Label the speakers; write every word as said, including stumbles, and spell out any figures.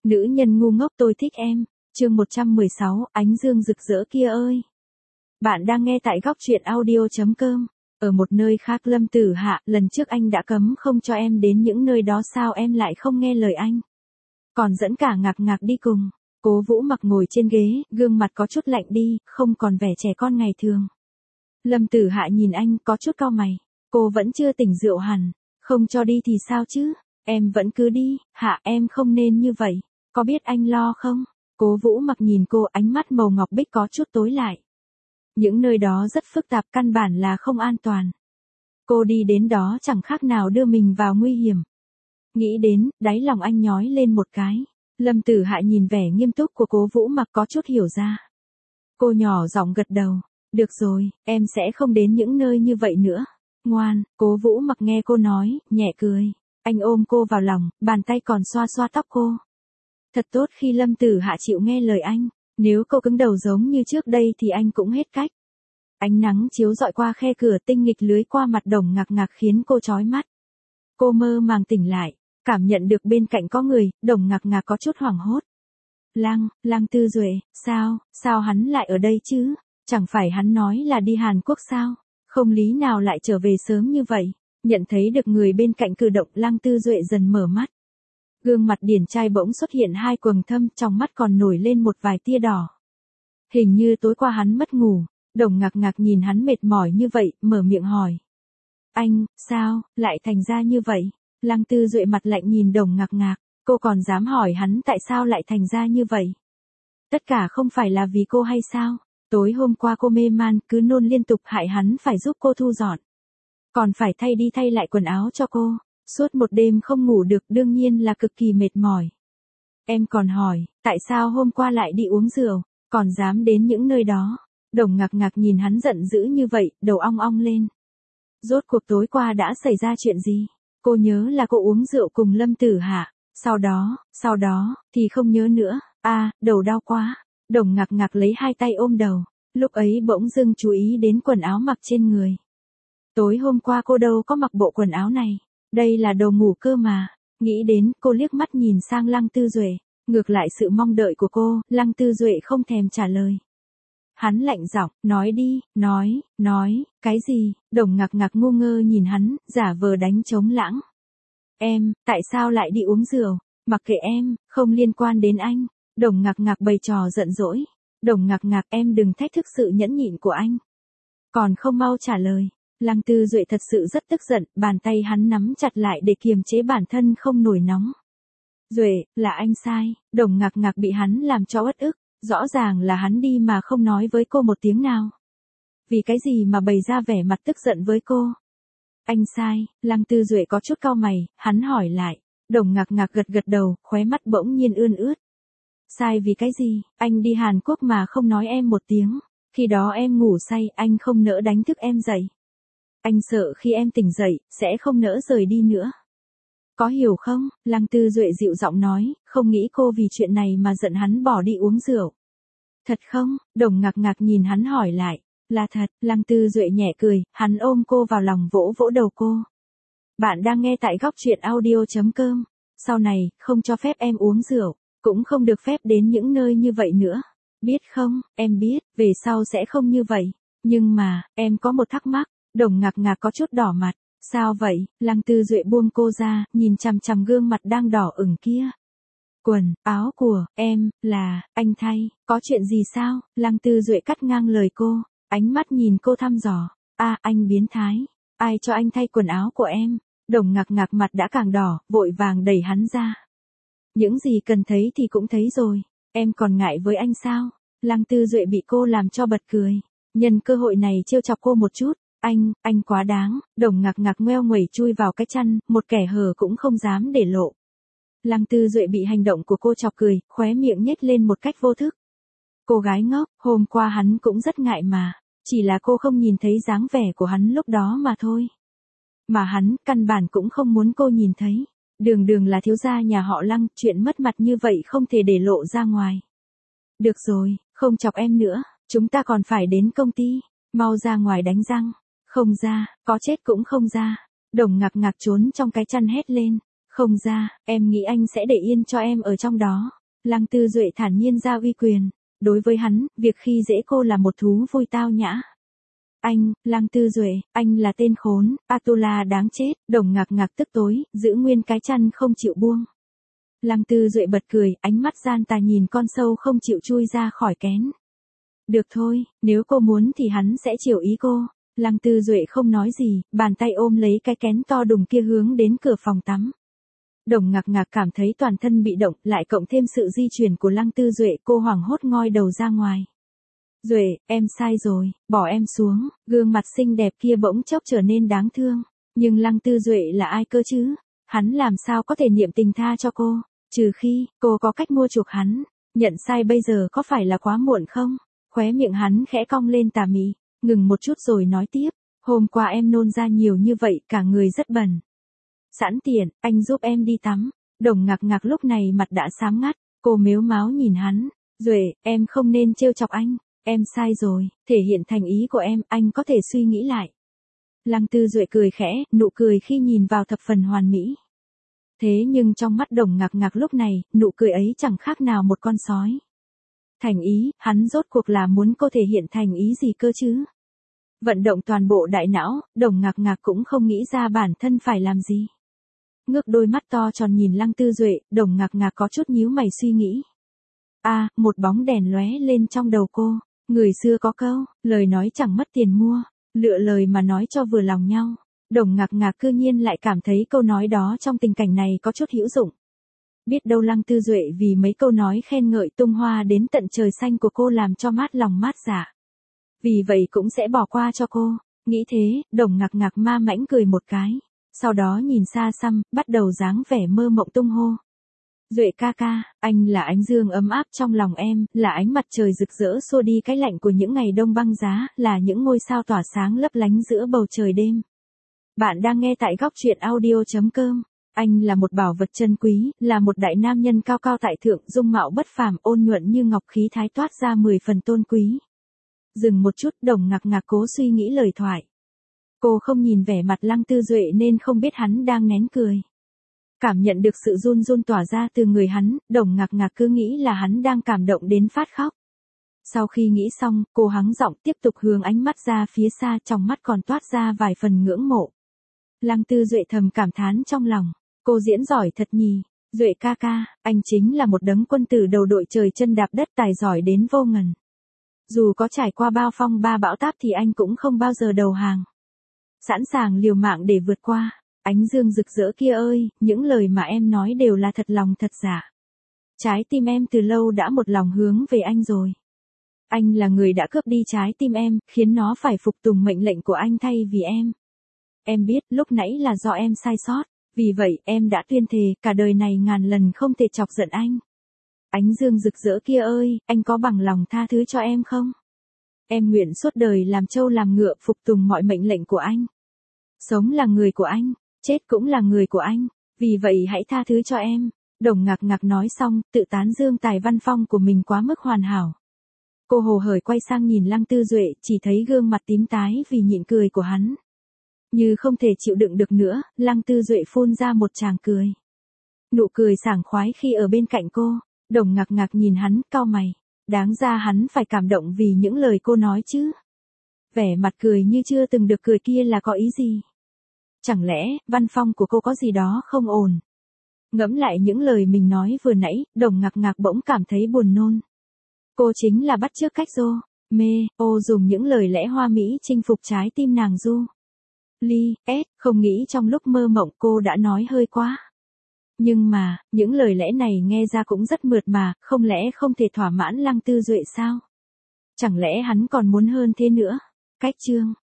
Speaker 1: Nữ nhân ngu ngốc tôi thích em. Chương một trăm mười sáu, ánh dương rực rỡ kia ơi. Bạn đang nghe tại góc truyện audio chấm com. Ở một nơi khác Lâm Tử Hạ, lần trước anh đã cấm không cho em đến những nơi đó, sao em lại không nghe lời anh? Còn dẫn cả Ngạc Ngạc đi cùng. Cố Vũ Mặc ngồi trên ghế, gương mặt có chút lạnh đi, không còn vẻ trẻ con ngày thường. Lâm Tử Hạ nhìn anh có chút cau mày. Cô vẫn chưa tỉnh rượu hẳn. Không cho đi thì sao chứ? Em vẫn cứ đi. Hạ, em không nên như vậy. Có biết anh lo không? Cố Vũ Mặc nhìn cô, ánh mắt màu ngọc bích có chút tối lại. Những nơi đó rất phức tạp, căn bản là không an toàn. Cô đi đến đó chẳng khác nào đưa mình vào nguy hiểm. Nghĩ đến, đáy lòng anh nhói lên một cái. Lâm Tử Hạ nhìn vẻ nghiêm túc của Cố Vũ Mặc có chút hiểu ra. Cô nhỏ giọng gật đầu. Được rồi, em sẽ không đến những nơi như vậy nữa. Ngoan. Cố Vũ Mặc nghe cô nói, nhẹ cười. Anh ôm cô vào lòng, bàn tay còn xoa xoa tóc cô. Thật tốt khi Lâm Tử Hạ chịu nghe lời anh. Nếu cô cứng đầu giống như trước đây thì anh cũng hết cách. Ánh nắng chiếu rọi qua khe cửa, tinh nghịch lưới qua mặt Đồng Ngạc Ngạc khiến cô chói mắt. Cô mơ màng tỉnh lại, cảm nhận được bên cạnh có người, Đồng Ngạc Ngạc có chút hoảng hốt. Lăng, Lăng Tư Duệ, sao, sao hắn lại ở đây chứ? Chẳng phải hắn nói là đi Hàn Quốc sao? Không lý nào lại trở về sớm như vậy? Nhận thấy được người bên cạnh cử động, Lăng Tư Duệ dần mở mắt. Gương mặt điển trai bỗng xuất hiện hai quầng thâm, trong mắt còn nổi lên một vài tia đỏ. Hình như tối qua hắn mất ngủ. Đồng Ngạc Ngạc nhìn hắn mệt mỏi như vậy, mở miệng hỏi. Anh, sao, lại thành ra như vậy? Lăng Tư Duệ mặt lạnh nhìn Đồng Ngạc Ngạc, cô còn dám hỏi hắn tại sao lại thành ra như vậy? Tất cả không phải là vì cô hay sao? Tối hôm qua cô mê man, cứ nôn liên tục, hại hắn phải giúp cô thu dọn. Còn phải thay đi thay lại quần áo cho cô. Suốt một đêm không ngủ được, đương nhiên là cực kỳ mệt mỏi. Em còn hỏi, tại sao hôm qua lại đi uống rượu, còn dám đến những nơi đó? Đồng Ngạc Ngạc nhìn hắn giận dữ như vậy, đầu ong ong lên. Rốt cuộc tối qua đã xảy ra chuyện gì? Cô nhớ là cô uống rượu cùng Lâm Tử Hạ, sau đó, sau đó, thì không nhớ nữa. A, à, đầu đau quá. Đồng Ngạc Ngạc lấy hai tay ôm đầu, lúc ấy bỗng dưng chú ý đến quần áo mặc trên người. Tối hôm qua cô đâu có mặc bộ quần áo này. Đây là đồ ngủ cơ mà. Nghĩ đến, cô liếc mắt nhìn sang Lăng Tư Duệ. Ngược lại sự mong đợi của cô, Lăng Tư Duệ không thèm trả lời. Hắn lạnh giọng, nói đi, nói, nói, cái gì? Đồng Ngạc Ngạc ngu ngơ nhìn hắn, giả vờ đánh trống lãng. Em, tại sao lại đi uống rượu? Mặc kệ em, không liên quan đến anh. Đồng Ngạc Ngạc bày trò giận dỗi. Đồng Ngạc Ngạc, em đừng thách thức sự nhẫn nhịn của anh. Còn không mau trả lời. Lăng Tư Duệ thật sự rất tức giận, bàn tay hắn nắm chặt lại để kiềm chế bản thân không nổi nóng. Duệ, là anh sai. Đồng Ngạc Ngạc bị hắn làm cho uất ức. Rõ ràng là hắn đi mà không nói với cô một tiếng nào. Vì cái gì mà bày ra vẻ mặt tức giận với cô? Anh sai. Lăng Tư Duệ có chút cau mày, hắn hỏi lại. Đồng Ngạc Ngạc gật gật đầu, khóe mắt bỗng nhiên ươn ướt. Sai vì cái gì? Anh đi Hàn Quốc mà không nói em một tiếng. Khi đó em ngủ say, anh không nỡ đánh thức em dậy. Anh sợ khi em tỉnh dậy, sẽ không nỡ rời đi nữa. Có hiểu không? Lăng Tư Duệ dịu giọng nói, không nghĩ cô vì chuyện này mà giận hắn bỏ đi uống rượu. Thật không? Đồng Ngạc Ngạc nhìn hắn hỏi lại. Là thật. Lăng Tư Duệ nhẹ cười, hắn ôm cô vào lòng, vỗ vỗ đầu cô. Bạn đang nghe tại góc truyện audio chấm com. Sau này, không cho phép em uống rượu, cũng không được phép đến những nơi như vậy nữa. Biết không? Em biết, về sau sẽ không như vậy. Nhưng mà, em có một thắc mắc. Đồng Ngạc Ngạc có chút đỏ mặt. Sao vậy? Lăng Tư Duệ buông cô ra, nhìn chằm chằm gương mặt đang đỏ ửng kia. Quần, áo của em, là, anh thay, có chuyện gì sao? Lăng Tư Duệ cắt ngang lời cô, ánh mắt nhìn cô thăm dò. A, à, anh biến thái, ai cho anh thay quần áo của em? Đồng Ngạc Ngạc mặt đã càng đỏ, vội vàng đẩy hắn ra. Những gì cần thấy thì cũng thấy rồi, em còn ngại với anh sao? Lăng Tư Duệ bị cô làm cho bật cười, nhân cơ hội này trêu chọc cô một chút. Anh, anh quá đáng. Đồng Ngạc Ngạc ngoeo nguẩy chui vào cái chăn, một kẻ hở cũng không dám để lộ. Lăng Tư Duệ bị hành động của cô chọc cười, khóe miệng nhếch lên một cách vô thức. Cô gái ngốc, hôm qua hắn cũng rất ngại mà, chỉ là cô không nhìn thấy dáng vẻ của hắn lúc đó mà thôi. Mà hắn, căn bản cũng không muốn cô nhìn thấy. Đường đường là thiếu gia nhà họ Lăng, chuyện mất mặt như vậy không thể để lộ ra ngoài. Được rồi, không chọc em nữa, chúng ta còn phải đến công ty, mau ra ngoài đánh răng. Không ra, có chết cũng không ra. Đồng Ngạc Ngạc trốn trong cái chăn hét lên. Không ra, em nghĩ anh sẽ để yên cho em ở trong đó. Lăng Tư Duệ thản nhiên ra uy quyền. Đối với hắn, việc khi dễ cô là một thú vui tao nhã. Anh, Lăng Tư Duệ, anh là tên khốn, Atula đáng chết, Đồng Ngạc Ngạc tức tối, giữ nguyên cái chăn không chịu buông. Lăng Tư Duệ bật cười, ánh mắt gian tà nhìn con sâu không chịu chui ra khỏi kén. Được thôi, nếu cô muốn thì hắn sẽ chiều ý cô. Lăng Tư Duệ không nói gì, bàn tay ôm lấy cái kén to đùng kia hướng đến cửa phòng tắm. Đồng Ngạc Ngạc cảm thấy toàn thân bị động, lại cộng thêm sự di chuyển của Lăng Tư Duệ, cô hoảng hốt ngoi đầu ra ngoài. Duệ, em sai rồi, bỏ em xuống. Gương mặt xinh đẹp kia bỗng chốc trở nên đáng thương. Nhưng Lăng Tư Duệ là ai cơ chứ? Hắn làm sao có thể niệm tình tha cho cô? Trừ khi, cô có cách mua chuộc hắn. Nhận sai bây giờ có phải là quá muộn không? Khóe miệng hắn khẽ cong lên tà mị. Ngừng một chút rồi nói tiếp. Hôm qua em nôn ra nhiều như vậy, cả người rất bẩn. Sẵn tiện, anh giúp em đi tắm. Đồng Ngạc Ngạc lúc này mặt đã xám ngắt. Cô mếu máo nhìn hắn. Duệ, em không nên trêu chọc anh. Em sai rồi, thể hiện thành ý của em, anh có thể suy nghĩ lại. Lăng Tư Duệ cười khẽ, nụ cười khi nhìn vào thập phần hoàn mỹ. Thế nhưng trong mắt Đồng Ngạc Ngạc lúc này, nụ cười ấy chẳng khác nào một con sói. Thành ý, hắn rốt cuộc là muốn cô thể hiện thành ý gì cơ chứ? Vận động toàn bộ đại não, Đồng Ngạc Ngạc cũng không nghĩ ra bản thân phải làm gì. Ngước đôi mắt to tròn nhìn Lăng Tư Duệ, Đồng Ngạc Ngạc có chút nhíu mày suy nghĩ. À, một bóng đèn lóe lên trong đầu cô. Người xưa có câu, lời nói chẳng mất tiền mua, lựa lời mà nói cho vừa lòng nhau. Đồng Ngạc Ngạc cư nhiên lại cảm thấy câu nói đó trong tình cảnh này có chút hữu dụng. Biết đâu Lăng Tư Duệ vì mấy câu nói khen ngợi tung hoa đến tận trời xanh của cô làm cho mát lòng mát dạ. Vì vậy cũng sẽ bỏ qua cho cô. Nghĩ thế, Đồng Ngạc Ngạc ma mãnh cười một cái. Sau đó nhìn xa xăm, bắt đầu dáng vẻ mơ mộng tung hô. Duệ ca ca, anh là ánh dương ấm áp trong lòng em, là ánh mặt trời rực rỡ xua đi cái lạnh của những ngày đông băng giá, là những ngôi sao tỏa sáng lấp lánh giữa bầu trời đêm. Bạn đang nghe tại góc truyện audio chấm com. Anh là một bảo vật chân quý, là một đại nam nhân cao cao tại thượng, dung mạo bất phàm, ôn nhuận như ngọc, khí thái toát ra mười phần tôn quý. Dừng một chút, Đồng Ngạc Ngạc cố suy nghĩ lời thoại. Cô không nhìn vẻ mặt Lăng Tư Duệ nên không biết hắn đang nén cười. Cảm nhận được sự run run tỏa ra từ người hắn, Đồng Ngạc Ngạc cứ nghĩ là hắn đang cảm động đến phát khóc. Sau khi nghĩ xong, cô hắng giọng tiếp tục hướng ánh mắt ra phía xa, trong mắt còn toát ra vài phần ngưỡng mộ. Lăng Tư Duệ thầm cảm thán trong lòng, cô diễn giỏi thật nhì. Duệ ca ca, anh chính là một đấng quân tử đầu đội trời chân đạp đất, tài giỏi đến vô ngần. Dù có trải qua bao phong ba bão táp thì anh cũng không bao giờ đầu hàng. Sẵn sàng liều mạng để vượt qua. Ánh dương rực rỡ kia ơi, những lời mà em nói đều là thật lòng thật giả. Trái tim em từ lâu đã một lòng hướng về anh rồi. Anh là người đã cướp đi trái tim em, khiến nó phải phục tùng mệnh lệnh của anh thay vì em. Em biết lúc nãy là do em sai sót, vì vậy em đã tuyên thề cả đời này ngàn lần không thể chọc giận anh. Ánh dương rực rỡ kia ơi, anh có bằng lòng tha thứ cho em không? Em nguyện suốt đời làm trâu làm ngựa, phục tùng mọi mệnh lệnh của anh. Sống là người của anh. Chết cũng là người của anh, vì vậy hãy tha thứ cho em. Đồng Ngạc Ngạc nói xong, tự tán dương tài văn phong của mình quá mức hoàn hảo. Cô hồ hởi quay sang nhìn Lăng Tư Duệ, chỉ thấy gương mặt tím tái vì nhịn cười của hắn. Như không thể chịu đựng được nữa, Lăng Tư Duệ phun ra một tràng cười. Nụ cười sảng khoái khi ở bên cạnh cô. Đồng Ngạc Ngạc nhìn hắn, cau mày. Đáng ra hắn phải cảm động vì những lời cô nói chứ. Vẻ mặt cười như chưa từng được cười kia là có ý gì? Chẳng lẽ, văn phong của cô có gì đó không ổn? Ngẫm lại những lời mình nói vừa nãy, Đồng Ngạc Ngạc bỗng cảm thấy buồn nôn. Cô chính là bắt chước cách Dô, mê, ô dùng những lời lẽ hoa mỹ chinh phục trái tim nàng Du. Ly, S, không nghĩ trong lúc mơ mộng cô đã nói hơi quá. Nhưng mà, những lời lẽ này nghe ra cũng rất mượt mà, không lẽ không thể thỏa mãn Lăng Tư Duệ sao? Chẳng lẽ hắn còn muốn hơn thế nữa? Cách chương